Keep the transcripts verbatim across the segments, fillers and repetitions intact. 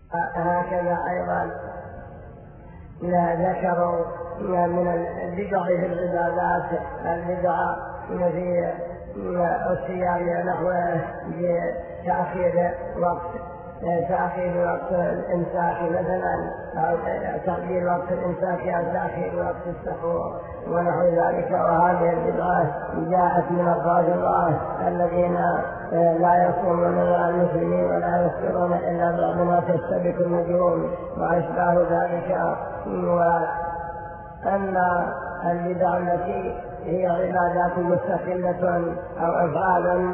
هكذا أيضا ذكروا من البدع في العبادات البدع في الصيام ونحوه بتأخير وقت تأخير وقت الإمساك مثلا، أو تقدير وقت الإمساك أو تأخير وقت السحور ونحو ذلك. وهذه البدعة جاءت من الرافضة الذين لا يصومون مع المسلمين ولا يفطرون إلا بعد ما تستبك النجوم وأشباه ذلك. وأما البدع التي هي عبادات مستقلة أو أفعال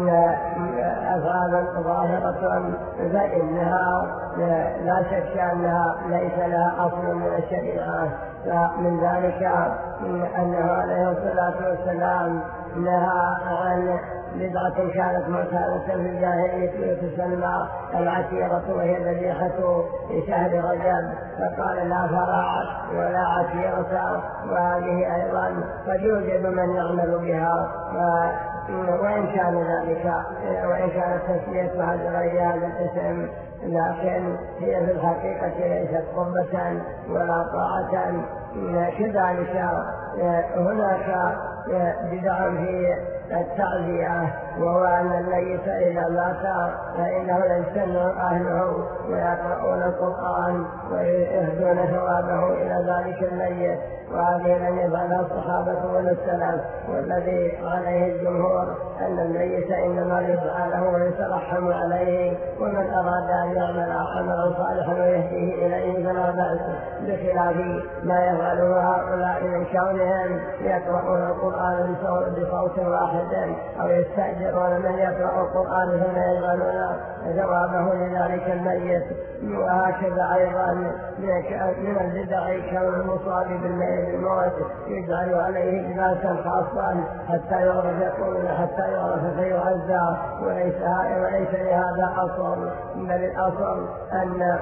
أفعال ظاهرة فإنها لا شك أنها ليس لها أصل من الشريعة. فمن ذلك أنه عليه الصلاة والسلام نهى عن بدعة كانت معتادة في الجاهلية وتسمى العتيرة، وهي ذبيحة في شهر رجب، فقال لا فراع ولا عتيرة. وهذه أيضا قد يوجب من يعمل بها، وإن كان ذلك وإن كانت تسميتها بغير هذا الاسم، لكن هي في الحقيقة ليست قربة ولا طاعة. كذلك هناك بدع في التعزية، وهو أن الميت إذا مات فإنه يجتمع أهله ويقرؤون القرآن ويهدون ثوابه إلى ذلك الميت. وهذه لم يفعلها الصحابة ولا السلف، والذي عليه الجمهور أن الميت إنما يدعى له ويترحم عليه، ومن أراد أن يعمل عملا صالحا ويهديه إليه فلا بأس، بخلاف ما يفعله هؤلاء من كونهم يقرؤون القرآن بصوت واحد أو يستأجرون من يقرأ القرآن ثم يجعلون ثوابه لذلك الميت. وهكذا أيضا من البدع كون المصاب بالموت يجعل عليه لباسا خاصا حتى يعرف يقول حتى يعرف فيعزى، وليس وليس لهذا أصل، بل الأصل أن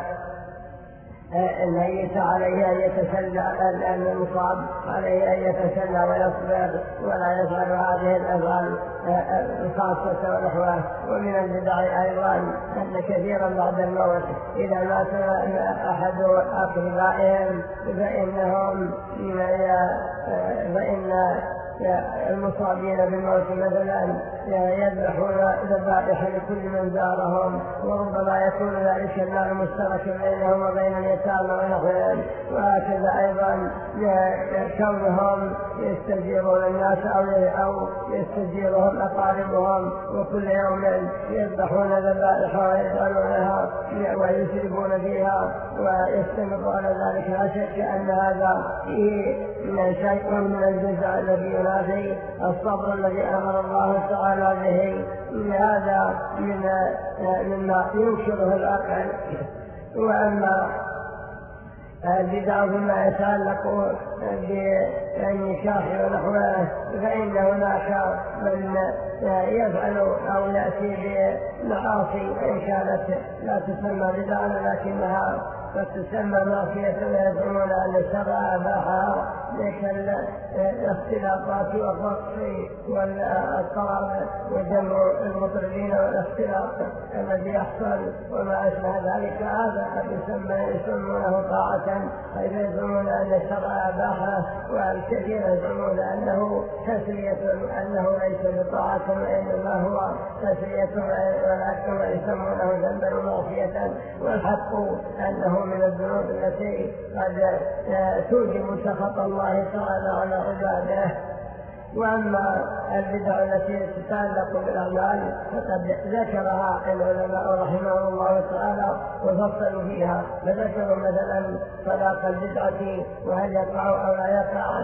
الميت عليه أن يتسلى، أن المصاب عليه أن يتسلى ويصبر ولا يفعل هذه الأفعال الخاصة ونحوه. ومن البدع أيضا أن كثيرا بعد الموت إذا مات أحد أقربائهم فإنهم فإن المصابين بالموت مثلا يذبحون ذبائح لكل من زارهم، وربما يكون ذلك المال مشتركا بينهم وبين اليتامى ونحوهم. وهكذا أيضا كونهم يستجيرون الناس أو يستجيرهم أقاربهم، وكل يوم يذبحون ذبائح ويجعلونها ويسرفون فيها ويستمرون ذلك. لا شك أن هذا فيه شيء من الجزاء الذي ينافي الصبر الذي أمر الله تعالى به. هذا مما ينكره العقل. وأما البدع فيما يتعلق بالنكاح ونحوه فإن هناك من يفعل أو يأتي بمعاصي إن كانت لا تسمى بدعا لكنها قد تسمى معصية ويزعمون أن الشرع أباحها، لكن الاختلاطات والرقص والطرب وجمع المطربين والاختلاط الذي يحصل وما أشبه ذلك هذا قد يسمونه طاعة، حيث يزعمون أن الشرع أباحه، والكثير يزعمون أنه تسلية، أنه ليس بطاعة وإنما هو تسلية ولكن يسمونه ذنبا ومعصية. والحق أنه من الذنوب التي قد توجب سخط الله تعالى على عباده. وأما البدع التي تتعلق بالأعمال فقد ذكرها العلماء رحمه الله تعالى وفصلوا فيها، فذكروا مثلا طلاق البدعة وهل يقع أو لا يقع،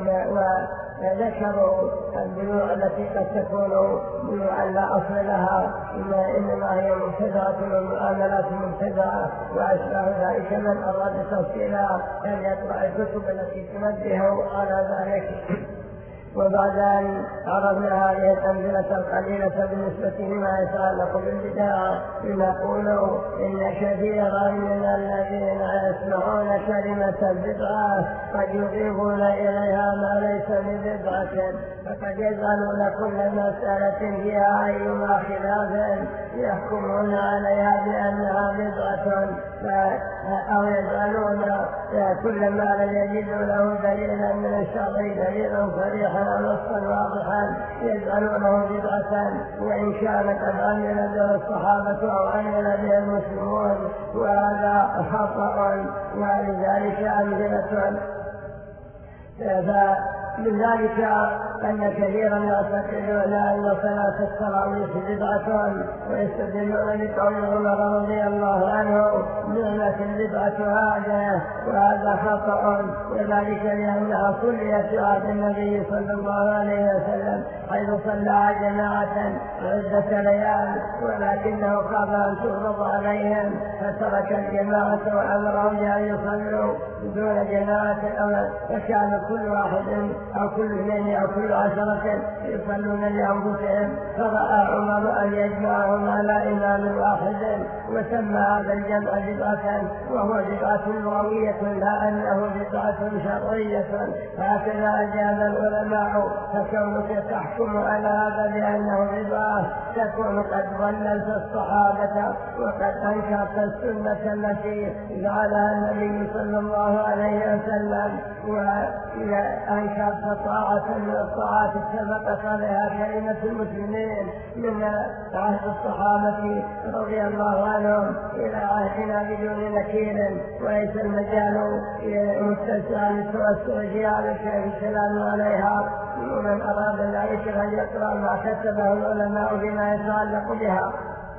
وذكروا البيوع التي قد تكون بيوعا لا أصل لها إنما هي مبتدعة والمعاملات مبتدعة وأشباه ذلك. من أراد تفصيلها أن يقرأ الكتب التي تنبه على ذلك. وبعد أن عرفنا هذه الأمثلة القليلة بالنسبة لما يتعلق بالبدع نقول إن كثيرا من الذين يسمعون كلمة البدعة قد يضيفون إليها ما ليس ببدعة، فقد يجعلون كل مسألة فيها أيما خلاف يحكمون عليها بأنها بدعة، أو يجعلون كل ما لم يجدوا له دليلا من الشرع دليلا صريحا أو نصا واضحا يجعلونه بدعة، وإن كان قد عمل به الصحابة أو عمل به المسلمون، وهذا خطأ ولذلك أمثلة. فمن ذلك أن كثيرا يعتقدون أن صلاة التراويح بدعة ويستدلون بقول عمر رضي الله عنه نعمة البدعة هذه، وهذا خطأ، وذلك لأنها صليت في عهد النبي صلى الله عليه وسلم حيث صلى جماعة عدة ليال، ولكنه خاف أن تفرض عليهم فترك الجماعة وأمرهم بأن يصلوا دون جماعة، فكان كل واحد أو كل اثنين أو كل عشرة يصلون لأنفسهم، فرأى عمر أن يجمعهم على إمام واحد وسمى هذا الجمع بدعة، وهو بدعة لغوية لا أنه بدعة شرعية. هكذا أجاب العلماء، فكونك تحكم على هذا بأنه بدعة تكون قد ضللت الصحابة وقد أنكرت السنة التي جعلها النبي صلى الله عليه وسلم، وأنكرت طاعة من الطاعات سبقت عليها كلمة المسلمين من عهد الصحابة رضي الله عنهم إلى عهدنا بدون نكير، وليس المجال متسعا لتوسع هذا الكلام عليها، ومن أراد ذلك أن يقرأ ما كتبه العلماء بما يتعلق بها.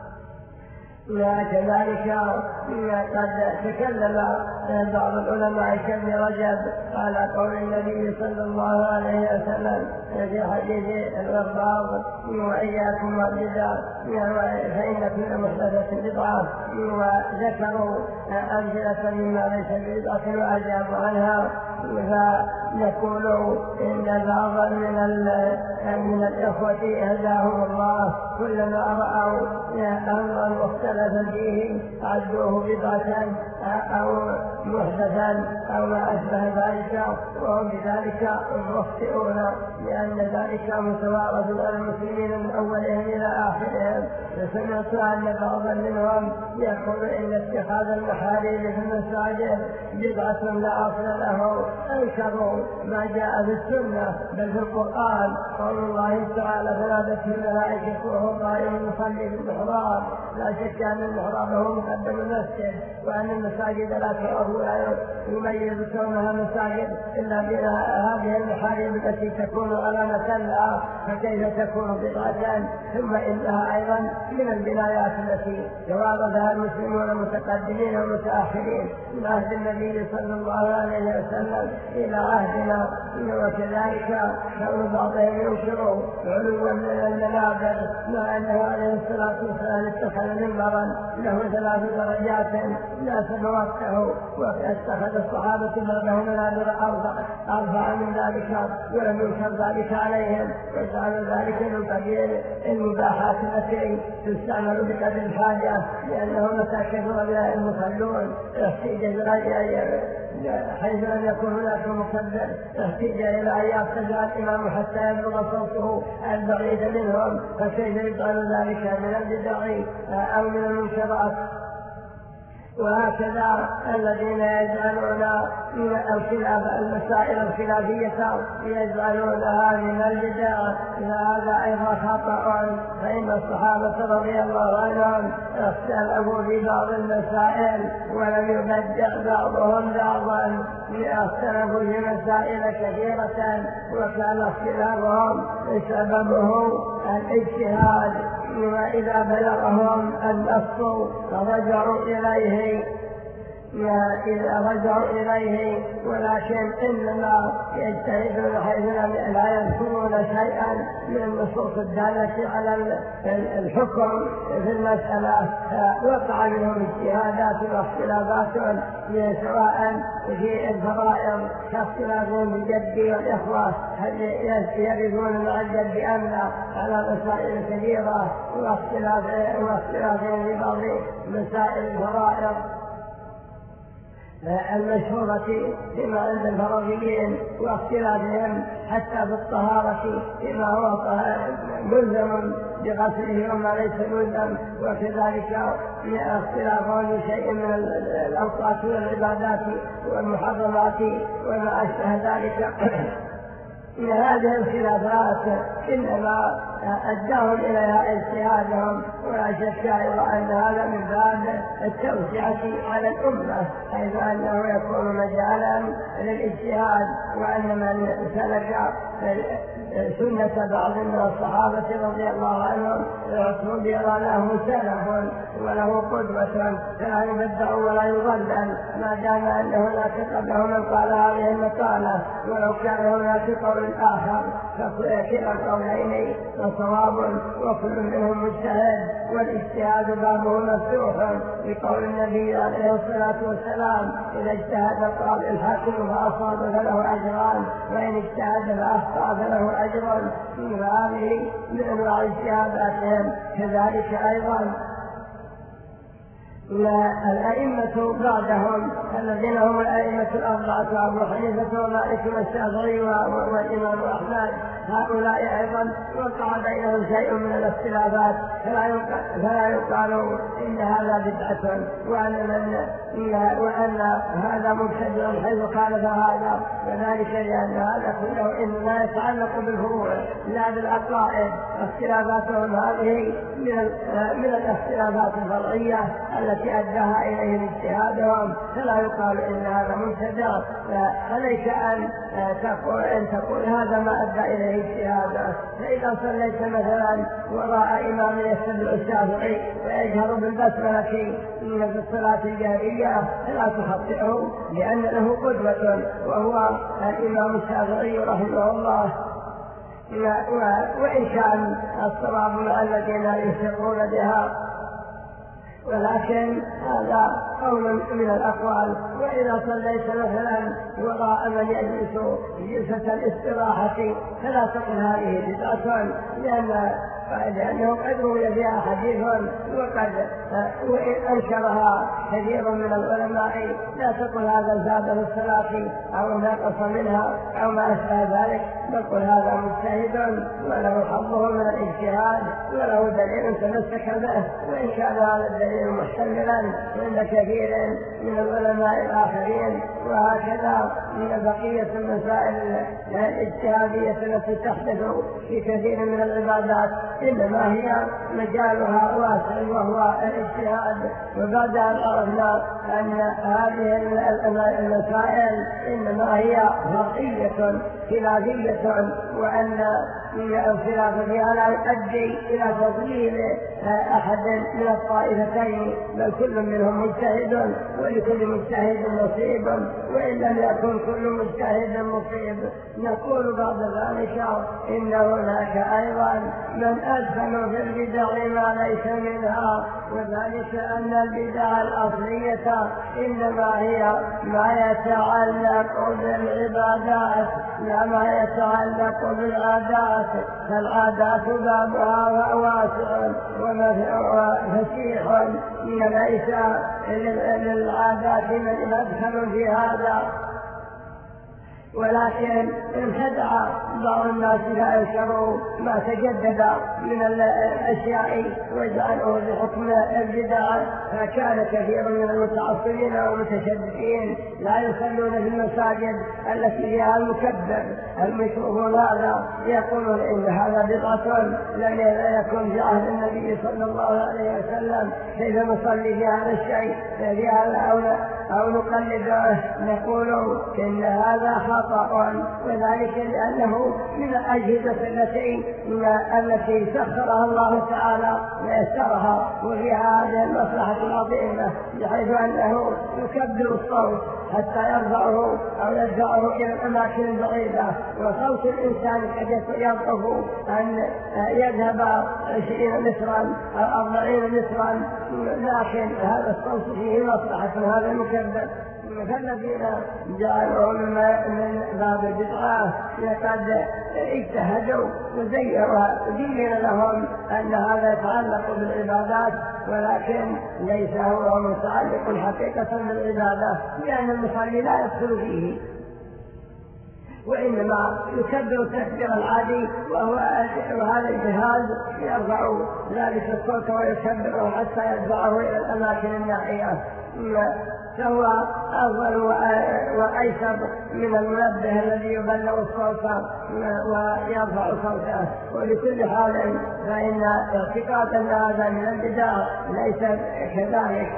وكذلك قد تكلم بعض العلماء كابن رجب على قول النبي صلى الله عليه وسلم في حديث الإرباض وإياكم والبدع فإن كل محدثة بدعة، وذكروا أمثلة مما ليس بدعة وأجابوا عنها. فنقول إن بعضا من من الإخوة هداهم الله كلما رأوا أمرا مختلفا فيه عدوه بدعة أو محدثا أو ما أشبه ذلك، وهم بذلك مخطئون، لأن ذلك متوارث على المسلمين من أولهم إلى آخرهم. فسمعت أن بعضا منهم يقول إن اتخاذ المحاريب في المساجد بدعة لا أصل له، أنكروا ما جاء في السنة بل في القرآن قول الله تعالى فنادته الملائكة وهو قائم يصلي في المحراب. لا شك أن المحراب هو مقدم المسجد، وأن المساجد لا تعرف ولا يميز كونها مساجد إلا بها هذه المحاريب التي تكون علامة لها، فكيف تكون بدعة؟ ثم إنها أيضا من البنايات التي توارثها المسلمون المتقدمين والمتأخرين من عهد النبي صلى الله عليه وسلم إلى عهدنا. وكذلك كون بعضهم ينكروا علوا من المنابر، مع أنه عليه الصلاة والسلام اتخذ منبرا له ثلاث درجات لا سنوقته، واتخذ الصحابة بعده منابر أرفع من ذلك ولم ينكر ذلك عليهم، وجعلوا ذلك من قبيل المباحات التي تستعمل بقدر الحاجة، لأنه متى كثر بها المصلون احتيج حيث لم يكن هناك مكبر احتيج إلى أن يرتفع الإمام حتى يبلغ صوته البعيد منهم، فكيف يجعل ذلك من البدع أو من المنكرات؟ وهكذا الذين يجعلون من الخلاف المسائل الخلافية يجعلونها من البدع، فهذا أيضا خطأ، فإن الصحابة رضي الله عنهم اختلفوا في بعض المسائل ولم يبدع بعضهم بعضا، اختلفوا في مسائل كثيرة وكان اختلافهم سببه الاجتهاد، وإذا بلغهم النص فرجعوا إليه. إذا رجعوا إليه، ولكن إنما يجتهدون حيث لا يذكرون شيئا من النصوص الدالة على الحكم في المسألة، وقع منهم اجتهادات واختلافات سواء في الفرائض كاختلافهم بالجد والإخوة هل يرثون مع الجد أم لا على مسائل كثيرة، واختلافهم في بعض مسائل الفرائض المشهورة فيما عند الفرضيين، واختلافهم حتى بالطهارة فيما هو ملزم بغسله وما ليس ملزم، وكذلك اختلافهم في شيء من الأوقات والعبادات والمحرمات وما أشبه ذلك. إن هذه الخلافات إنما أداهم إليها اجتهادهم، ولا شك أن هذا من باب التوسعة على الأمة، حيث أنه يكون مجالا للاجتهاد، وأن من سلك سنة بعض من الصحابة رضي الله عنهم اعتبر له سلف وله قدوة، فلا يبدع ولا يضلل ما دام أن هناك قبله من قال هذه المقالة، ولو كان هناك قول آخر فكلا القولين صواب وكل منهم مجتهد، والاجتهاد بابه مفتوح بقول النبي عليه الصلاة والسلام: إذا اجتهد القاضي الحاكم فأصاب فله أجران، وإن اجتهد فأخطأ فله أجر. هذه من أنواع اجتهاداتهم. كذلك أيضا الأئمة بعدهم الذين هم الأئمة الأربعة أبو حنيفة ومالك والشافعي والإمام أحمد، هؤلاء أيضا وقع بينهم شيء من الاختلافات، فلا يقال إن هذا بدعة وأن, من وأن هذا مبتدع حيث خالف هذا، وذلك لأن هذا كله إنما يتعلق بالفروع لا بالعقائد. اختلافاتهم هذه من الاختلافات الفرعية التي أداها إليهم اجتهادهم، فلا يقال إن هذا مبتدع. فعليك أن تقول إن تقول هذا ما أدى إليه اجتهاده. فإذا صليت مثلا وراء إمام يتبع الشافعي ويجهر بالبسملة في الصلاة الجهرية فلا تخطئه، لأن له قدوة وهو الإمام الشافعي رحمه الله، وإن كان الصواب مع الذين يسرون بها، ولكن هذا قول من الأقوال. وإذا صليت مثلا وراء من يجلس جلسة الاستراحة فلا تقل هذه بدعة، لأن لأنه قد روي فيها حديث وقد أنكرها كثير من العلماء. لا تقل هذا زاد في الصلاة أو ناقص منها أو ما أشبه ذلك، بل قل هذا مجتهد وله حظه من الاجتهاد وله دليل تمسك به، وإن كان هذا الدليل محتملا عند كثير من العلماء الآخرين. وهكذا من بقية المسائل الاجتهادية التي تحدث في كثير من العبادات إنما هي مجالها واسع وهو الاجتهاد. وبعد أن عرفنا أن هذه المسائل إنما هي فرعية خلافية، وأن الخلاف فيها لا يؤدي إلى تضليل أحد من الطائفتين، بل كل منهم مجتهد ولكل مجتهد نصيب، وإن لم يكن كل مجتهد مصيب. نقول بعد ذلك إن هناك أيضا من أدخل في البدع ما ليس منها، وذلك أن البدع الأصلية إنما هي ما يتعلق بالعبادات لا ما يتعلق بالعادات، فالعادات بابها واسع وفسيح، ليس للعادات من مدخل في هذا. ولكن انخدع بعض الناس فأنكروا ما تجدد من الأشياء وجعلوه بحكم البدع، فكان كثير من المتعصبين والمتشددين لا يصلون في المساجد التي فيها المكبر الميكروفون هذا، يقولون إن هذا بدعة لم يكن في عهد النبي صلى الله عليه وسلم، كيف نصلي في هذا الشيء في هذا أو نقلده؟ نقول إن هذا خطأ، وذلك لأنه من الأجهزة التي التي سخرها الله تعالى ويسرها وفي هذه المصلحة العظيمة بحيث أنه يكبر الصوت حتى يرفعه أو يدفعه إلى الأماكن البعيدة، وصوت الإنسان قد يضعف أن يذهب عشرين مترا أو أربعين مترا، لكن هذا الصوت فيه مصلحة هذا المكبر. فالذين جعلوا من باب البدعة لقد اجتهدوا وزين لهم أن هذا يتعلق بالعبادات، ولكن ليس هو متعلق حقيقة بالعبادة، لأن المصلي لا يدخل فيه، وإنما يكبر التكبير العادي، وهذا الجهاز يرفع ذلك الصوت ويكبره حتى يدفعه إلى الأماكن الناحية، فهو أفضل وأيسر من المنبه الذي يبلغ الصوت ويرفع صوته. ولكل حال فإن اعتقاد أن هذا من البدع ليس كذلك.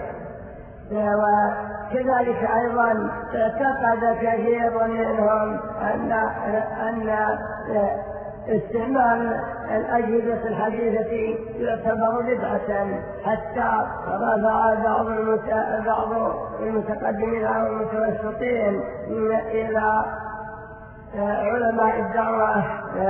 وكذلك أيضا اعتقد كثير منهم أن أن استعمال الأجهزة الحديثة يعتبر بدعة، حتى رفع بعض بعض المتقدمين أو المتوسطين إلى علماء الدعوة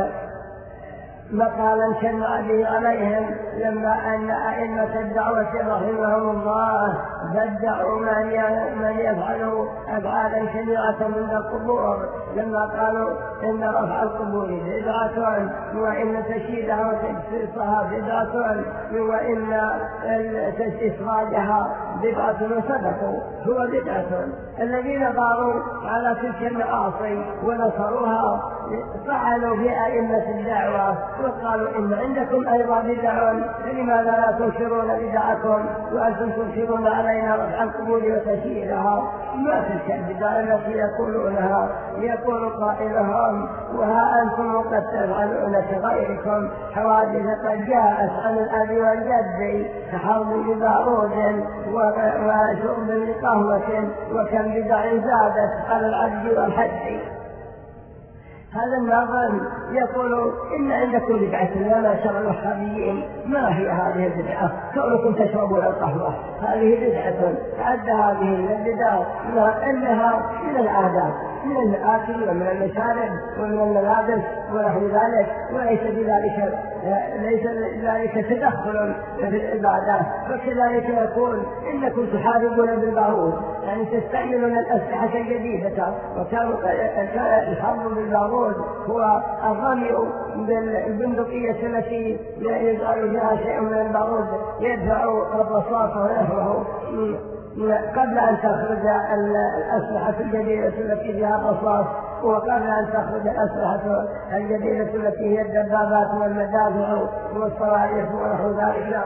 مقالا شنع به عليهم، لما أن أئمة الدعوة رحمهم الله بدعوا من يفعل أفعالا شنيعة من القبور، لما قالوا إن رفع القبور بدعة، وإن تشييدها وتجسيسها بدعة، وإن إخراجها بدعة، وصدقوا هو بدعة. الذين قالوا على تلك المعاصي ونصروها فعلوا في أئمة الدعوة وقالوا إن عندكم أيضا بدع، فلماذا لا تنشرون بدعكم وأنتم تنشرون علينا رفع القبور وتشييدها؟ ما تلك البدع التي يقولونها، يقول قائلهم وها أنتم قد تفعلون كغيركم حوادث قد جاءت عن الأب والجد كحرب ببارود وشرب لقهوة، وكم بدع زادت على العبد والحج. هذا الناظم يقول إن عندكم بدعة يا معشر الوهابيين، ما هي هذه البدعة؟ كونكم تشربون القهوة هذه بدعة، تعد هذه من البدع أنها من العادات، من المآكل ومن المشارب ومن الملابس ونحو ذلك، وليس بذلك ليس ذلك تدخل في العبادات. وكذلك يقول إنكم تحاربون بالبارود، يعني تستعملون الأسلحة الجديدة، وكان الحرب بالبارود هو الرمي بالبندقية التي يجعل فيها شيء من البارود يدفع الرصاص ونحوه قبل أن تخرج الأسلحة الجديدة التي فيها الرصاص، وقبل أن تخرج الأسلحة الجديدة التي هي الدبابات والمدافع والصواريخ ونحو ذلك.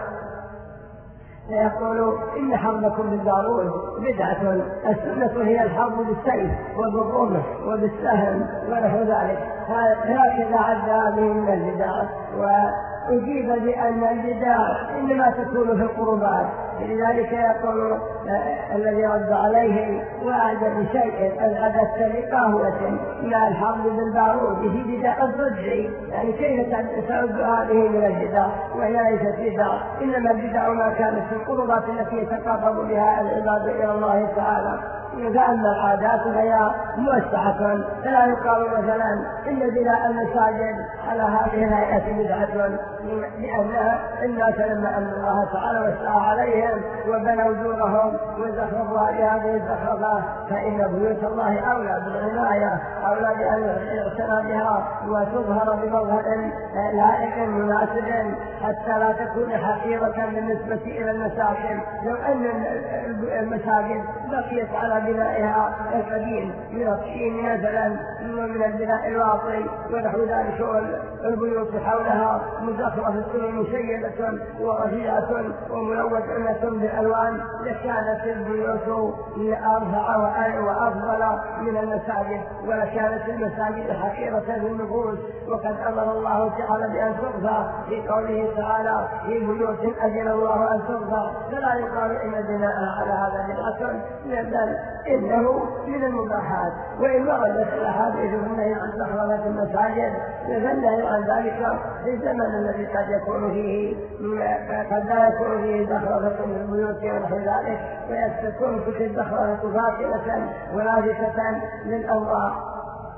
فيقول إن حربكم بالبارود بدعة، السنة هي الحرب بالسيف وبالرمح وبالسهم ونحو ذلك. هكذا عد هذه من البدع. وأجيب بأن البدع إنما تكون في القربات، لذلك يقول الذي رد عليه وأعجب بشيء أعددت لقهوة مع الحرب بالبارود في بدع الضجي، يعني كيف تعد هذه من البدع وهي ليست بدع، إنما البدع ما كانت في القربات التي يتقرب بها العباد إلى الله تعالى. فأما العادات فهي موسعة، فلا يقال مثلا إن بناء المساجد على هذه الهيئة بدعة، لأن الناس لما أن الله تعالى وسع عليهم وبنوا دورهم وزخرفوها بهذه الزخرفة، فإن بيوت الله أولى بالعناية، أولى بأن يعتنى بها وتظهر بمظهر لائق مناسب حتى لا تكون حقيرة بالنسبة إلى المساكن. لو أن المساجد بقيت على بنائها القديم من الطين مثلا ومن البناء الواطي ونحو ذلك، البيوت حولها مزخرفة مشيدة ورفيعة وملونة بالألوان، لكانت البيوت أرفع وأفضل من المساجد، ولكانت المساجد حقيرة بالنفوس. وقد أمر الله تعالى بأن ترفع في قوله تعالى في بيوت أجل الله أن ترفع، فلا يقال إن بناءها على هذا بدعة محرمة، بل إنه من المباحات. وإن وردت الأحاديث النهي عن زخرفة المساجد فالنهي عن ذلك في الزمن الذي قد يكون فيه قد لا يكون فيه زخرفة من البيوت ونحو ذلك، ويستكون تلك الزخرفة فاصلة ولافته للأوضاع.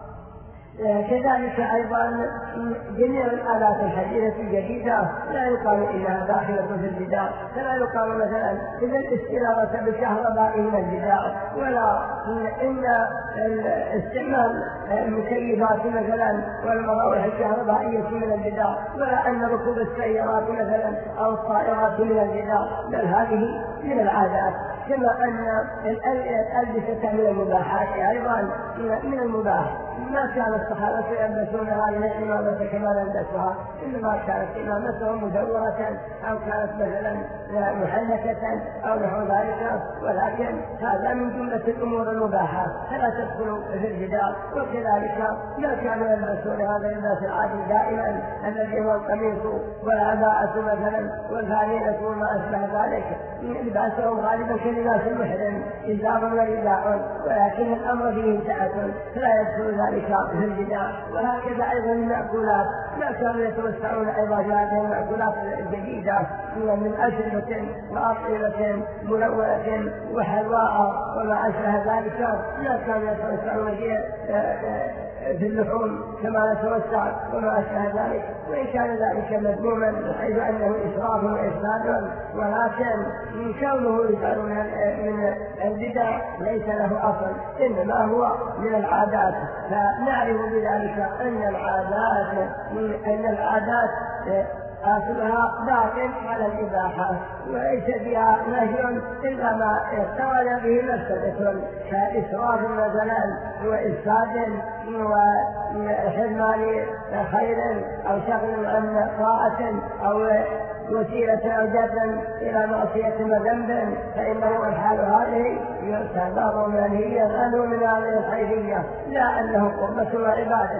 كذلك أيضا جميع الآلات الحديثة الجديدة لا يقال إنها داخلة في البدع، فلا يقال مثلا إن الاستنارة بالكهرباء من البدع، ولا إن استعمال المكيفات مثلا والمراوح الكهربائية من البدع، ولا أن ركوب السيارات مثلا أو الطائرات من البدع، بل هذه من العادات. كما أن الألبسة من المباحات أيضا من المباح، ما كان الصحابة يلبسونها للإمامة كما نلبسها، إنما كانت إمامتهم مدورة أو كانت مثلا محنكة أو نحو ذلك، ولكن هذا من جملة الأمور المباحة فلا تدخل في البدع. وكذلك ما كانوا يلبسون هذا اللباس العادي دائما الذي هو القميص والعباءة مثلا والفانلة وما أشبه ذلك، لباسهم غالبا كلباس المحرم إزار ورداء، ولكن الأمر فيه سعة فلا يدخل ذلك في البدع. وهكذا أيضا المأكولات ما كانوا يتوسعون أيضا في هذه المأكولات الجديدة من أشربة وأطعمة ملونة وحلواء وما أشبه ذلك، ما كانوا يتوسعون في اللحوم كما نتوسع وما أشبه ذلك، وإن كان ذلك مذموما حيث أنه إسراف وإفساد، ولكن من كونه يجعل من البدع ليس له أصل، إنما هو من العادات. فنعرف بذلك أن العادات أن العادات أصلها باق على الإباحة، وليس بها نهي إلا ما اقترن به مفسدة كإسراف مثلا وإفساد وحرمان خير أو شغل عن طاعة أو وسيلة أو جدا إلى معصية وذنب، فإنه الحال هذه يعتبر منهيا عنه من هذه الحيثية، لا أنه قربة وعبادة.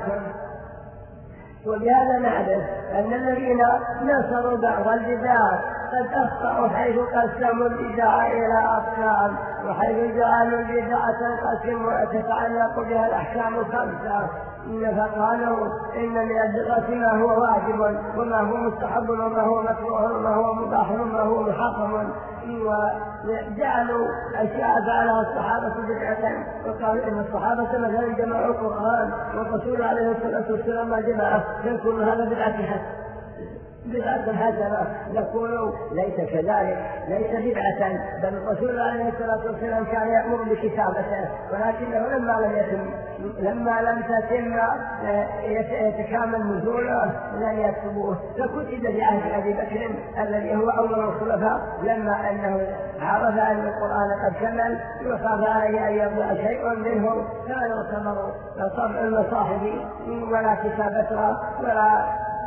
وبهذا نعرف أن الذين نصروا بعض البدع قد أخطأوا حيث قسموا البدع إلى أقسام، وحيث جعلوا البدع تنقسم وتتعلق بها الأحكام خمسة، فقالوا إن من البدعة ما هو واجب وما هو مستحب وما هو مكروه وما هو مباح وما هو محرم، وجعلوا أشياء فعلها الصحابة بدعة، وقالوا إن الصحابة مثلا جمعوا القرآن والرسول عليه الصلاة والسلام ما جمعه، فيكون هذا بدعة حسنة بدعة حسنة. نقول ليس كذلك، ليس بدعة، بل الرسول عليه الصلاة والسلام كان يأمر بكتابته، ولكنه لما لم يتم لما لم تتم يتكامل نزوله لم يكتبوه، فكتب بعهد أبي بكر الذي هو أول الخلفاء، لما أنه عرف أن القرآن قد كمل وخاف عليه أن يضيع شيء منه، فلا يعتبر طبع المصاحف ولا كتابتها ولا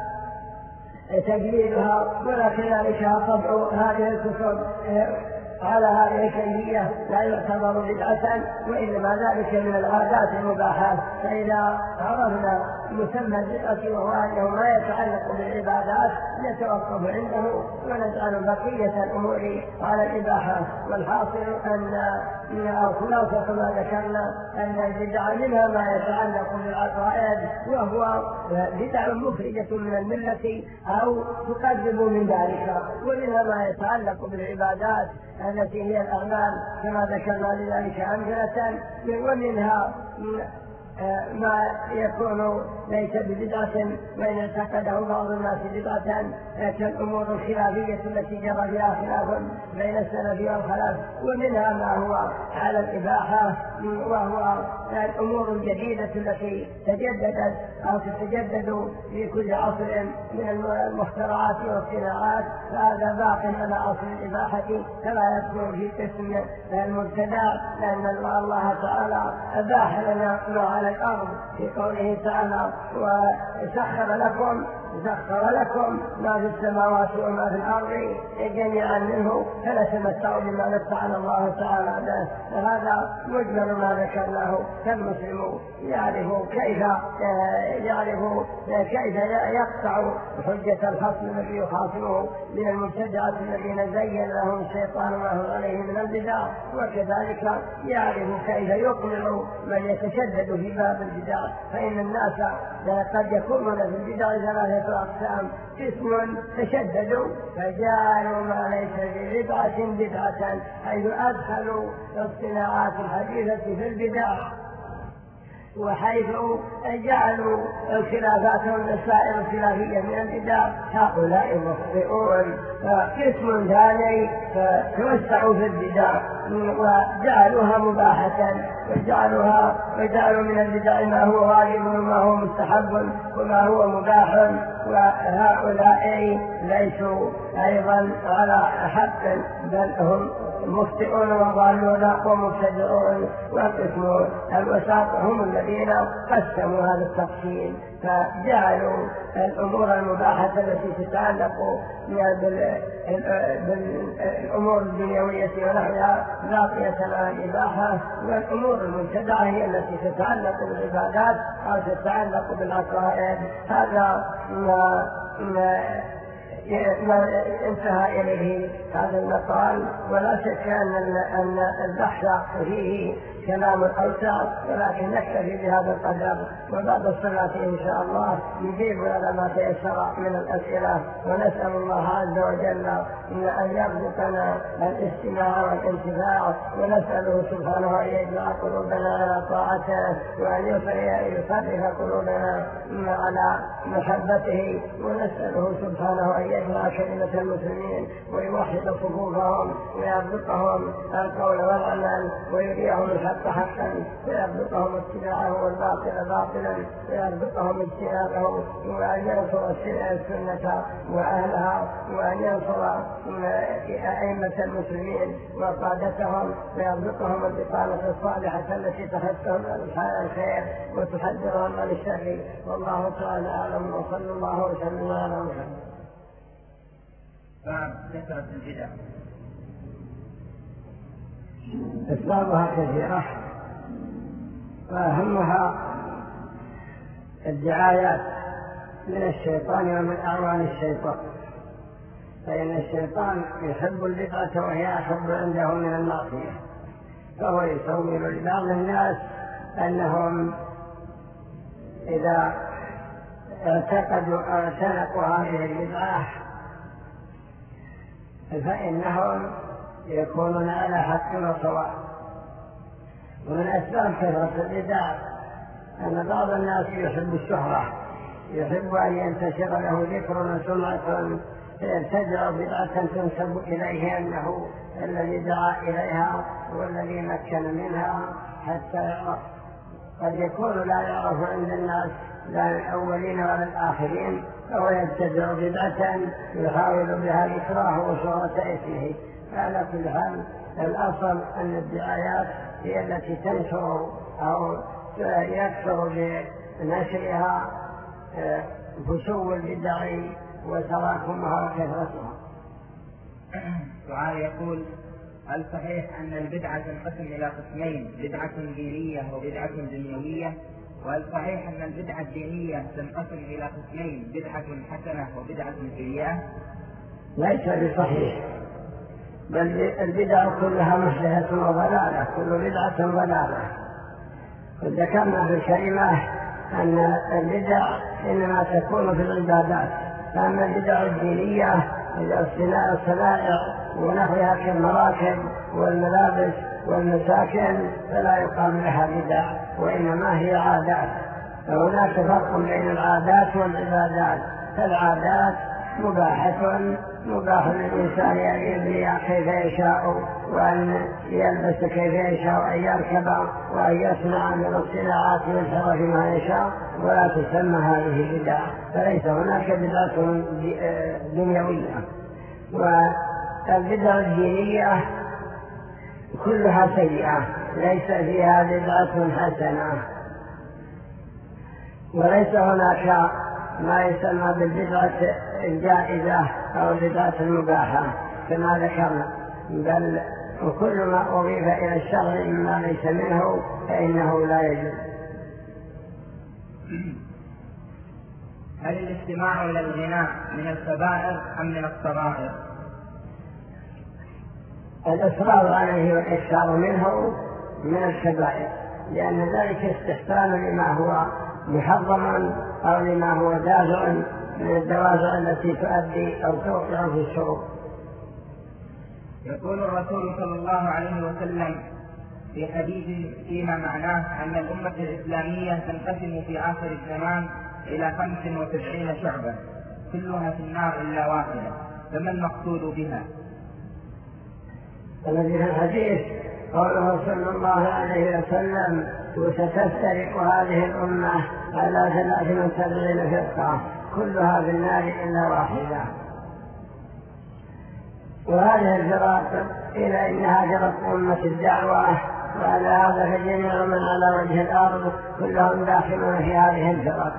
تجليدها ولا كذلك طبع هذه الكتب على هذه الكيفية لا يعتبر بدعة، وإنما ذلك من العادات المباحات. فإذا عرفنا مسمى البدعة وهو أنه ما يتعلق بالعبادات نتوقف عنده ونجعل بقية الأمور على الإباحة. والحاصل أن الخلاصة ما ذكرنا أن البدع منها ما يتعلق بالعقائد وهو بدع مخرجة من الملة أو تقرب من ذلك، ومنها ما يتعلق بالعبادات التي هي الأعمال كما ذكرنا لذلك أمثلة، ومنها ما يكون ليس ببدعة وإن اعتقده بعض الناس بدعة كالأمور الخلافية التي جرى فيها خلاف بين السلف والخلف، ومنها ما هو على الإباحة وهو الأمور الجديدة التي تجددت أو تتجدد في كل عصر من المخترعات والصناعات، فهذا باق على أصل الإباحة فلا يدخل في قسم المبتدع، لأن الله تعالى أباح لنا ما على الأرض في قوله تعالى وسخر لكم سخر لكم ما في السماوات وما في الأرض جميعا منه فلا تمتعوا بما متعنا الله تعالى به. فهذا مجمل ما ذكرناه. فالمسلم يعرف كيف يعرف كيف يقطع حجة الخصم الذي يخاصمه من المبتدعة الذين زين لهم الشيطان ما هو عليه من البدع، وكذلك يعرف كيف يقنع من يتشدد في باب البدع. فإن الناس قد يكونون في البدع ثلاثة أقسام: قسم تشددوا فجعلوا ما ليس ببدعة بدعة، حيث أدخلوا الصناعات الحديثة في البدع، وحيث جعلوا الخلافات والمسائل الخلافية من البدع. هؤلاء مخطئون. قسم ثاني توسعوا في البدع وجعلوها مباحة، وجعلوها وجعلوا من البدع ما هو واجب وما هو مستحب وما هو مباح، وهؤلاء ليسوا أيضا على حق، بل هم مخطئون وضالون ومبتدعون. والقسم الوسط هم الذين قسموا هذا التقسيم، فجعلوا الأمور المباحة التي تتعلق بالأمور الدنيوية ونحوها باقية على الإباحة، والأمور المبتدعة هي التي تتعلق بالعبادات أو تتعلق بالعقائد. هذا ما, ما ما انتهى إليه هذا المقال. ولا شك أن البحث فيه كلام أوسع، ولكن نكتفي بهذا القدر، وبعد الصلاة إن شاء الله نجيب على ما تيسر من الأسئلة. ونسأل الله عز وجل أن يرزقنا الاستماع والانتفاع، ونسأله سبحانه أن يجمع قلوبنا على طاعته، وأن يصرف قلوبنا على محبته، ونسأله سبحانه أن يجمع كلمة المسلمين ويوحد صفوفهم ويرزقهم القول والعمل ويريهم الحق حقا ويرزقهم اتباعه والباطل باطلا ويرزقهم اجتنابه، وأن ينصر السنة وأهلها، وأن ينصر أئمة المسلمين وقادتهم، ويرزقهم البطانة الصالحة التي تحثهم على الخير وتحذرهم عن الشر. والله تعالى أعلم، وصلى الله وسلم على محمد. باب كثرة البدع. أسبابها كثيرة، وأهمها الدعايات من الشيطان ومن أعوان الشيطان. فإن الشيطان يحب البدعة وهي أحب عنده من المعصية، فهو يسول لبعض الناس أنهم إذا اعتقدوا أو اعتنقوا هذه البدعة فإنهم يكونون على حق وصواب. ومن أسباب كثرة البدع أن بعض الناس يحب الشهرة، يحب أن ينتشر له ذكر وسمعة، فيبتدع بدعة تنسب إليه أنه الذي دعا إليها والذي مكن منها حتى يعرف. قد يكون لا يعرف عند الناس لا الأولين ولا الآخرين، فهو يبتدع بدعة يحاول بها ذكراه وشهرة اسمه. على كل حال الأصل أن الدعايات هي التي تنشر أو يكثر بنشرها فشو البدع وتراكمها وكثرتها. سؤال يقول: هل صحيح أن البدعة تنقسم إلى قسمين، بدعة دينية وبدعة دنيوية؟ وهل صحيح أن البدعة الدينية تنقسم إلى قسمين، بدعة حسنة وبدعة سيئة؟ ليس بصحيح، بل البدع كلها محدثة وضلالة، كل بدعة ضلالة. وذكرنا في الكلمة أن البدع إنما تكون في العبادات، فأما البدع الدينية إذا الصنائع ونحوها كالمراكب والملابس والمساكن فلا يقال لها بدع، وإنما هي عادات. فهناك فرق بين العادات والعبادات. فالعادات مباحة، مباح للإنسان أن يبني كيف يشاء، وأن يلبس كيف يشاء، وأن يركب وأن يصنع من الصناعات والحرف ما يشاء، ولا تسمى هذه بدعة. فليس هناك بدعة دنيوية. والبدعة الدينية كلها سيئة، ليس فيها بدعة حسنة. وليس هناك ما يسمى بالبدعة الجائزة أو البدعة المباحة كما ذكرنا، بل وكل ما أضيف إلى الشرع مما ليس منه فإنه لا يجوز. هل الاستماع إلى الغناء من الكبائر أم من الصغائر؟ الإصرار عليه والإكثار منه من الكبائر، لأن ذلك استحسان لما هو محرم أو لما هو دافع من الدوافع التي تؤدي أو توقع في الشرور. يقول الرسول صلى الله عليه وسلم في حديث فيما معناه أن الأمة الإسلامية تنقسم في آخر الزمان إلى خمس وسبعين شعبة كلها في النار إلا واحدة، فما المقصود بها؟ الذي في الحديث قوله صلى الله عليه وسلم وستفترق هذه الأمة على ثلاث وسبعين فرقة كلها في النار إلا واحدة. وهذه الفرق إلى أنها فرق أمة الدعوة، وعلى هذا فجميع من على وجه الأرض كلهم داخلون في هذه الفرق.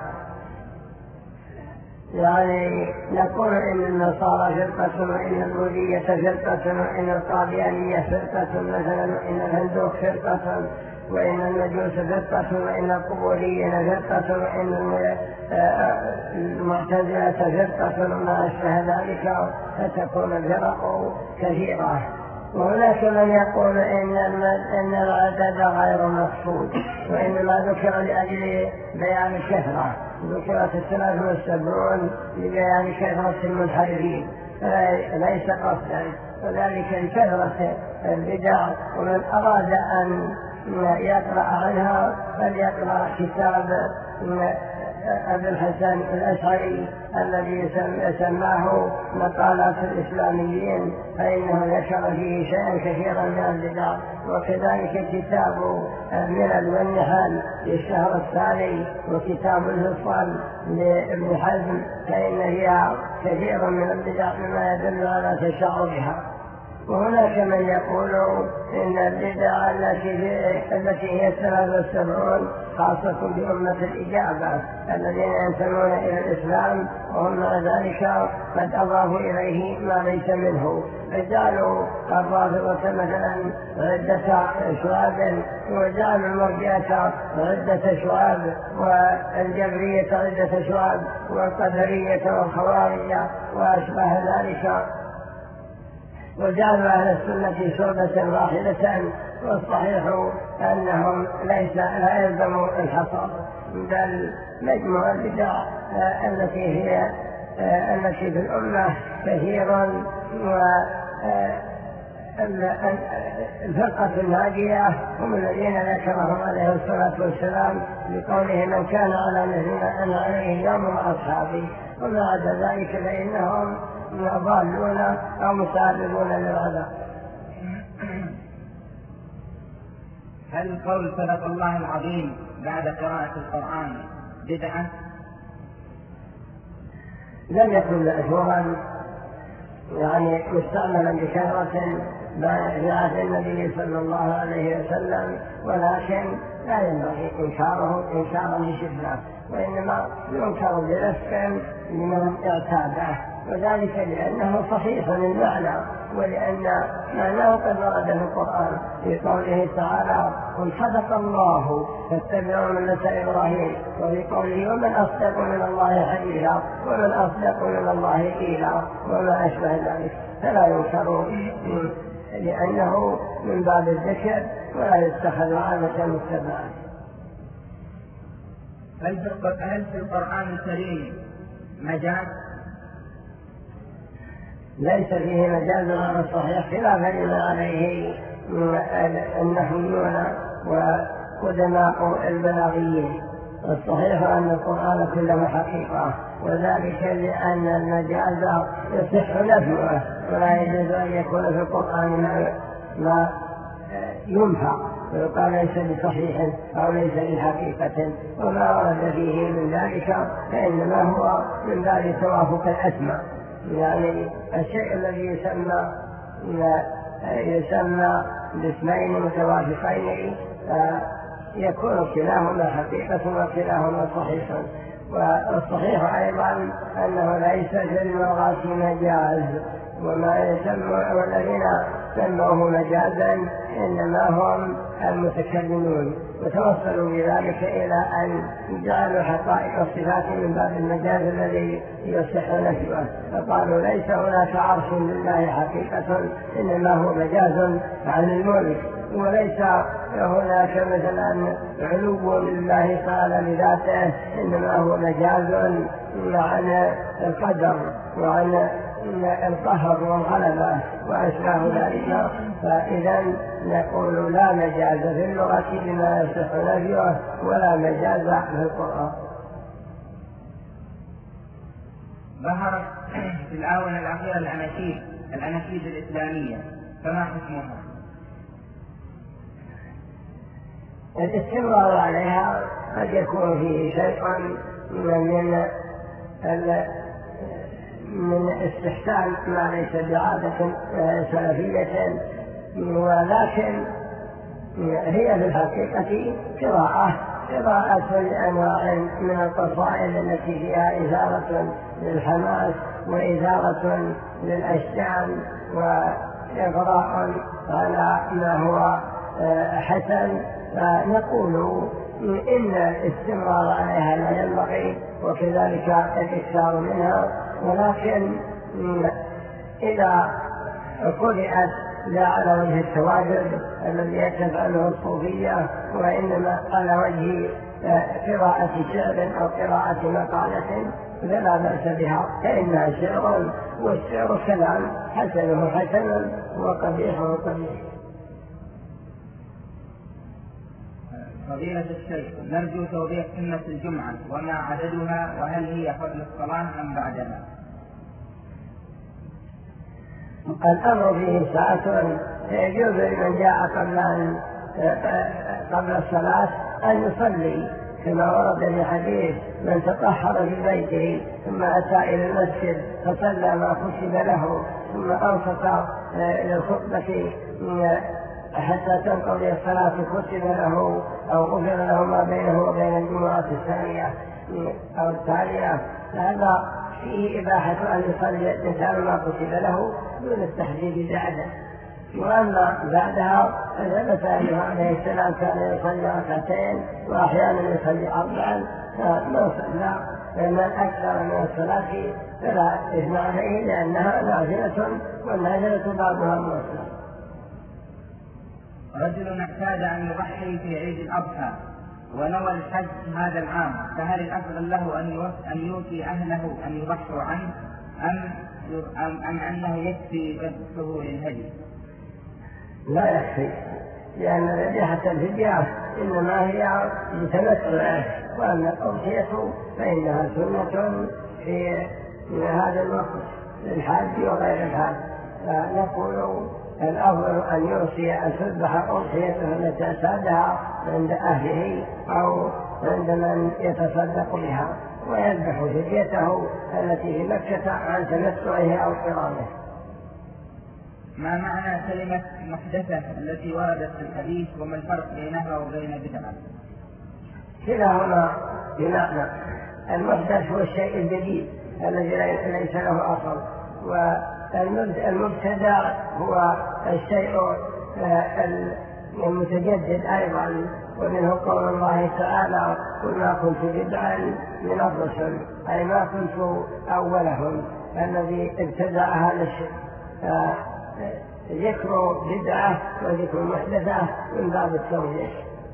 يعني نقول إن النصارى فرقة وإن البوذية فرقة وإن القاديانية فرقة مثلا وإن الهندوك فرقة وإن المجوس فرقة وإن القبوريين فرقة وإن المعتزلة فرقة وما أشبه ذلك، فتكون الفرق كثيرة. وهناك من يقول إن إن العدد غير مقصود وإنما ذكر لأجل بيان الكثرة، ذكرت الثلاث والسبعون لبيان كثرة المنحرفين ليس قصدا، وذلك لكثرة البدع. ومن أراد أن يقرأ عنها فليقرأ كتاب أبي الحسن الأشعري الذي سماه مقالات الإسلاميين، فإنه ذكر فيه شيئا كثيرا من البدع. وكذلك كتاب الملل والنحل للشهر الثاني وكتاب الفصل لابن حزم، فإن فيها كثيرا من البدع مما يدل على تشعبها. وهناك من يقول إن البدع التي التي هي الثلاث والسبعون خاصة بأمة الإجابة الذين ينتمون إلى الإسلام، وهم مع ذلك قد أضافوا إليه ما ليس منه، فجعلوا الرافضة مثلا عدة شعاب، وجعلوا المرجئة عدة شعاب، والجبرية عدة شعاب، والقدرية والخوارج وأشبه ذلك، وجعلوا أهل السنة شعبة واحدة. والصحيح أنهم ليس لا يلزم الحصر، بل مجموع البدع التي هي التي في الأمة كثيرا. والفرقة الناجية هم الذين ذكرهم عليه الصلاة والسلام بقوله من كان على مثل ما أنا عليه اليوم وأصحابي، وما عدا ذلك فإنهم ضالون أو مسببون للعذاب. هل قول صدق الله العظيم بعد قراءة القرآن بدعة؟ لم يكن مأثورا يعني مستعملا بكثرة في عهد النبي صلى الله عليه وسلم، ولكن لا ينبغي إنكاره إنكارا بشدة، وإنما ينكر برفق لمن اعتاده، وذلك لأنه صحيح المعنى، ولأن معناه قد ورد في القرآن في قوله تعالى قل صدق الله فاتبعوا ملة إبراهيم، وفي قوله ومن أصدق من الله حديثا ومن أصدق من الله قيلا وما أشبه ذلك، فلا ينكر لأنه من باب الذكر ولا يتخذ عادة متبعة. هل في القرآن الكريم مجاز؟ ليس فيه مجاز على الصحيح خلافا لما عليه النحويون وقدماء البلاغيين. الصحيح أن القرآن كله حقيقة، وذلك لأن المجاز يصح نفيه، ولا يجوز أن يكون في القرآن ما, ما ينفع ويقال ليس بصحيح أو ليس بحقيقة، وما ورد فيه من ذلك فإنما هو من باب توافق الأسماء، يعني الشيء الذي يسمى يسمى باسمين متوافقين يكون كلاهما حقيقة وكلاهما صحيح. والصحيح أيضا أنه ليس في اللغة مجاز، وما يسمى والذين سموه مجازا إنما هم المتكلمون، وتوصلوا بذلك إلى أن جعلوا حقائق الصفات من باب المجاز الذي يصح نفيه، فقالوا ليس هناك عرش لله حقيقة إنما هو مجاز عن الملك، وليس هناك مثلا علو لله تعالى بذاته إنما هو مجاز عن القدر وعن القهر والغلبة وأشباه ذلك. فإذا نقول لا مجاز في اللغة بما يصح نفيه ولا مجاز في القرآن. ظهرت في الآونة الأخيرة الأناشيد الأناشيد الإسلامية، فما حكمها؟ الاستمرار عليها قد يكون فيه شيء من من استحسان ما ليس بعادة سلفية، ولكن هي في الحقيقة قراءة قراءة لأنواع من القصائد التي فيها إثارة للحماس وإثارة للأشجان وإغراء على ما هو حسن، فنقول إن الاستمرار عليها لا ينبغي، وكذلك الاكثار منها، ولكن إذا قرأت لا على وجه التواجد الذي يتفعله الصوفية، وإنما على وجه قراءة شعر أو قراءة مقالة فلا بأس بها، فإنها شعر، والشعر كلام حسنه حسن وقبيحه قبيح. فضيلة الشيخ، نرجو توضيح سنة الجمعة وما عددها، وهل هي قبل الصلاة أم بعدها؟ الأمر فيه ساعة، يجوز لمن جاء قبل أن قبل الصلاة أن يصلي كما ورد في حديث من تطهر في بيته ثم أتى إلى المسجد فصلى ما كتب له ثم أنصت للخطبة حتى تنقضي الصلاة كتب له أو غفر له ما بينه وبين الجمعة الثانية أو التالية، فهذا فيه إباحة أن يصلي الإنسان ما كتب له دون التحديد بعده. وأما بعدها فثبت أنه عليه السلام كان يصلي ركعتين وأحيانا يصلي أربعا، فمن صلى من أكثر من الصلاة فلا إثم عليه لأنها نافلة، والنافلة بعضها موسى. رجل اعتاد أن يضحي في عيد الأضحى ونوى الحج هذا العام، فهل الأفضل له أن يوصي أهله أن يضحوا عنه أم أم, أم أنه يكفي ذبحه للهدي؟ لا يكفي، لأن ذبيحة الفدية إنما هي بتمتع، وأما الأضحية فإنها سنة في هذا الوقت للحاج وغير الحاج، فنقول الأفضل أن يوصي أن تذبح أضحيته التي اعتادها عند أهله أو عند من يتصدق بها، ويذبح فديته التي في مكة عن تمتعه أو قرانه. ما معنى كلمة محدثة التي وردت في الحديث، وما الفرق بينها وبين بدعة؟ كلاهما بمعنى. المحدث هو الشيء الجديد الذي ليس له أصل، والمبتدع هو الشيء المتجدد أيضا، ومنه قول الله تعالى قل ما كنت بدعا من الرسل، أي ما كنت أولهم الذي ابتدع هذا الشيء. ذكر بدعة وذكر محدثة من باب التوضيح.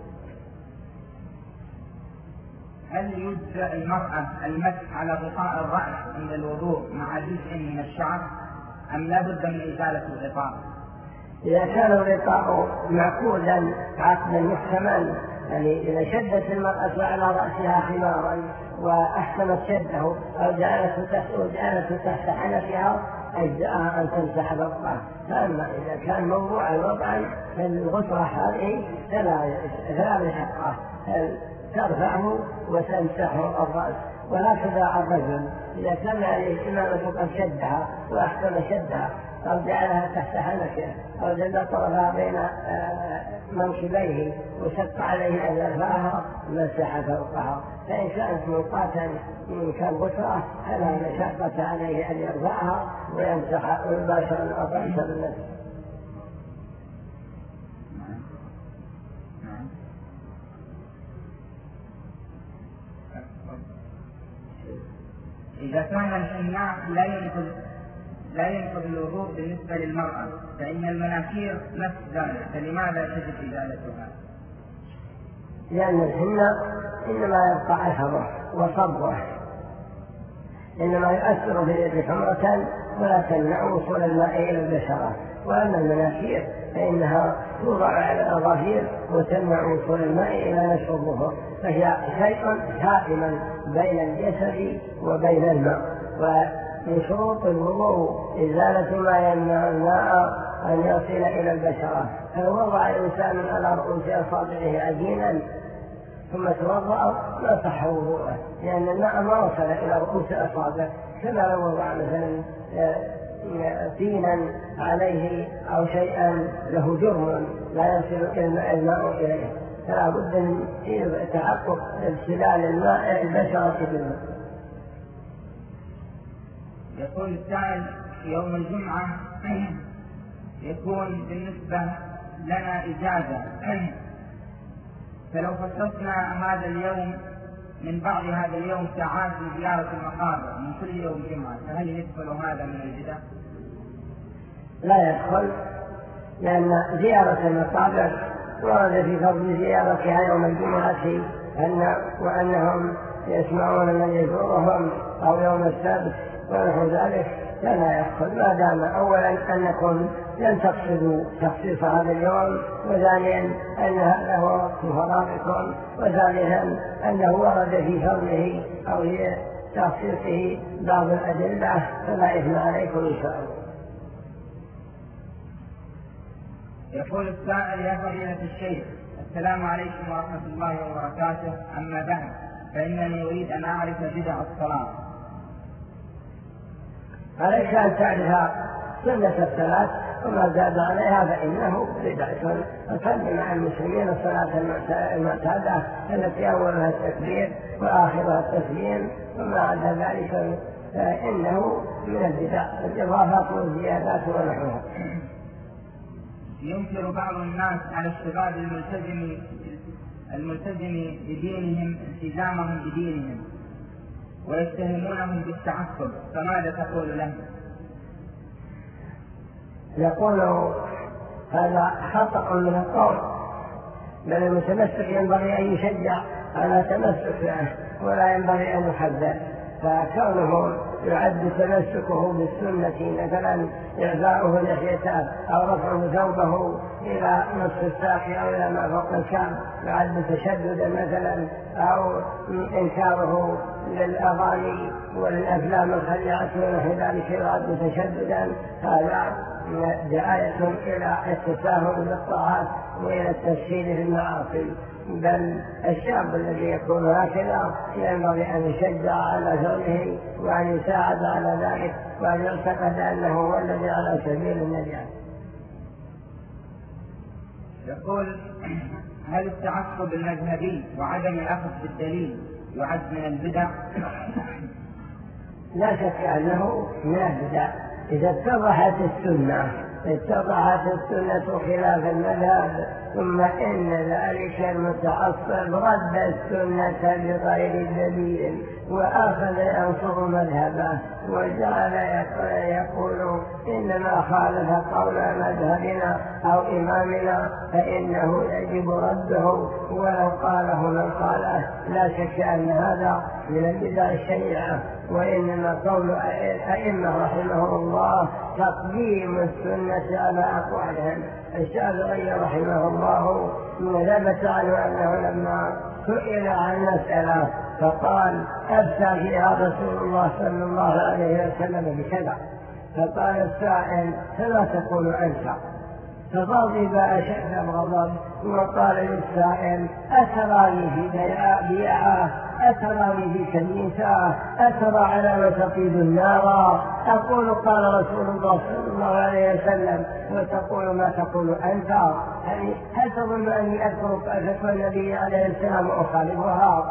هل يجزئ المرأة المسح على غطاء الرأس عند الوضوء مع جزء من الشعر أم لا بد من إزالة الغطاء؟ إذا كان الغطاء معقودا عقدا محكما، يعني إذا شدت المرأة على رأسها خمارا وأحكمت شده أو جعلته تحت وجعلته تحت حنفها أجزاءها أن تمسح الغطاء. فأما إذا كان موضوعا وضعا فالغطاء هذه فلا مشقة، ترفعه وتمسح الرأس. وهكذا الرجل إذا كان عليه إمامة قد شدها وأحكم شدها أو جعلها تحت حنكه أو جعل طرفها بين منكبيه وشق عليه أن يرفعها مسح فوقها، فإن كانت موقاتا كالبشرة فلا مشقة عليه أن يرفعها ويمسح ويباشر الأرض بالنفس. إذا كان الحناء لا ينقض لا ينقض الوضوء بالنسبة للمرأة فإن المناكير نفس ذلك، فلماذا تجب إزالتها؟ لأن الحناء إنما يبقى أثره وصبره، إنما يؤثر في اليد حمرة ولا تمنع وصول الماء إلى البشرة، وأما المناكير فإنها توضع على الأظافير وتمنع وصول الماء إلى نصف الظهر، فهي شيء حائما بين الجسد وبين الماء. ومن شروط الوضوء إزالة ما يمنع الماء أن يصل إلى البشرة، فلو وضع الإنسان على رؤوس أصابعه عجينا ثم توضأ لا صح وضوءه، لأن الماء ما وصل إلى رؤوس أصابعه، كما لو وضع مثلا طينا عليه أو شيئا له جرم لا يصل الماء إليه، فلا بد من تحقق ابتلال الماء البشرة بالماء. يقول السائل: يوم الجمعة يكون بالنسبة لنا إجازة، فلو خصصنا هذا اليوم من بعض هذا اليوم ساعات لزيارة المقابر من كل يوم جمعة، فهل يدخل هذا من البدع؟ لا يدخل، لأن زيارة المقابر ورد في فضل زيارتها يوم الجمعة أن وأنهم يسمعون من يزورهم أو يوم السبت ونحو ذلك، فلا يدخل ما دام أولا أنكم لن تقصدوا تخصيص هذا اليوم، وثانيا أن هذا هو وقت فراغكم، وثالثا أنه ورد في فضله أو في تخصيصه بعض الأدلة، فلا إثم عليكم إن شاء الله. يقول السائل: يا فضيلة الشيخ، السلام عليكم ورحمة الله وبركاته، أما بعد فإنني أريد أن أعرف بدع الصلاة. عليك أن تعرف سنة الصلاة وما زاد عليها فإنه بدعة، وصل مع المسلمين الصلاة المعتادة التي أولها التكبير وآخرها التسليم، وما عدا ذلك فإنه من البدع الإضافات والزيادات ونحوها. ينكر بعض الناس على الشباب الملتزم الملتزم بدينهم التزامهم بدينهم ويتهمونهم بالتعصب، فماذا تقول لهم؟ يقول هذا خطأ من القول، بل المتمسك ينبغي أن يشجع على تمسكه ولا ينبغي أن يحذر، فكونه يعد تمسكه بالسنة مثلا إعفاؤه لحيته أو رفعه ثوبه إلى نصف الساق أو إلى ما فوق الكعب يعد تشددا مثلا، أو إنكاره للأغاني والأفلام الخليعة ونحو ذلك يعد تشددا، هذا دعاية إلى التساهل بالطاعات وإلى التسهيل في المعاصي. بل الشاب الذي يكون هكذا ينبغي أن يشجع على فعله وأن يساعد على ذلك وأن يعتقد أنه هو الذي على سبيل النجاة. يقول: هل التعصب المذهبي وعدم الأخذ بالدليل يعد من البدع؟ لا شك أنه من البدع إذا اتضحت السنة اتضحت السنة خلاف المذهب، ثم إن ذلك المتعصب رد السنة بغير دليل وأخذ ينصر مذهبه وجعل يقول إنما خالف قول مذهبنا أو إمامنا فإنه يجب رده ولو قاله من قاله. لا شك أن هذا من البدع الشنيعة، وإنما قول الأئمة رحمه الله تقديم السنة على أقوالهم. الشافعي رحمه الله ثبت عنه أنه لما سئل عن مسألة فقال أفتى فيها رسول الله صلى الله عليه وسلم بكذا، فقال السائل فما تقول أنت؟ فغضب أشد الغضب وقال للسائل أتراني في بيعة، أتراني في كنيسة، أترى على ما تقيد النار؟ أقول قال رسول الله صلى الله عليه وسلم وتقول ما تقول أنت. يعني هل تظن أني أذكر فتوى النبي عليه السلام وأخالفها؟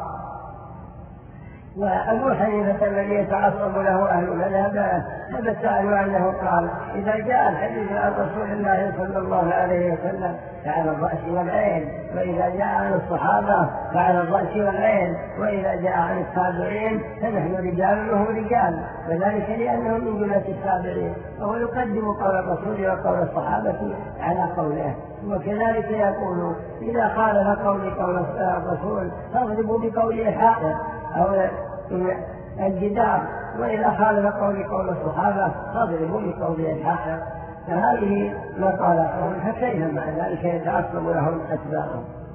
وأبو حنيفة الذي يتعصب له أهل مذهبه ثبت أنه قال إذا جاء الحديث عن رسول الله صلى الله عليه وسلم فعلى الرأس والعين، وإذا جاء عن الصحابة فعلى الرأس والعين، وإذا جاء عن التابعين فنحن رجال وهم رجال، وذلك لأنهم من جملة التابعين، وهو يقدم قول الرسول وقول الصحابة على قوله. وكذلك يقول إذا خالف قولي قول الرسول فاضربوا بقوله الحائط أو الجدار، وإذا خالف قولي قول الصحابة فاضربوا بقوله الحائط. فهذه مقالاتهم، فكيف مع ذلك يتعصب لهم أتباعهم.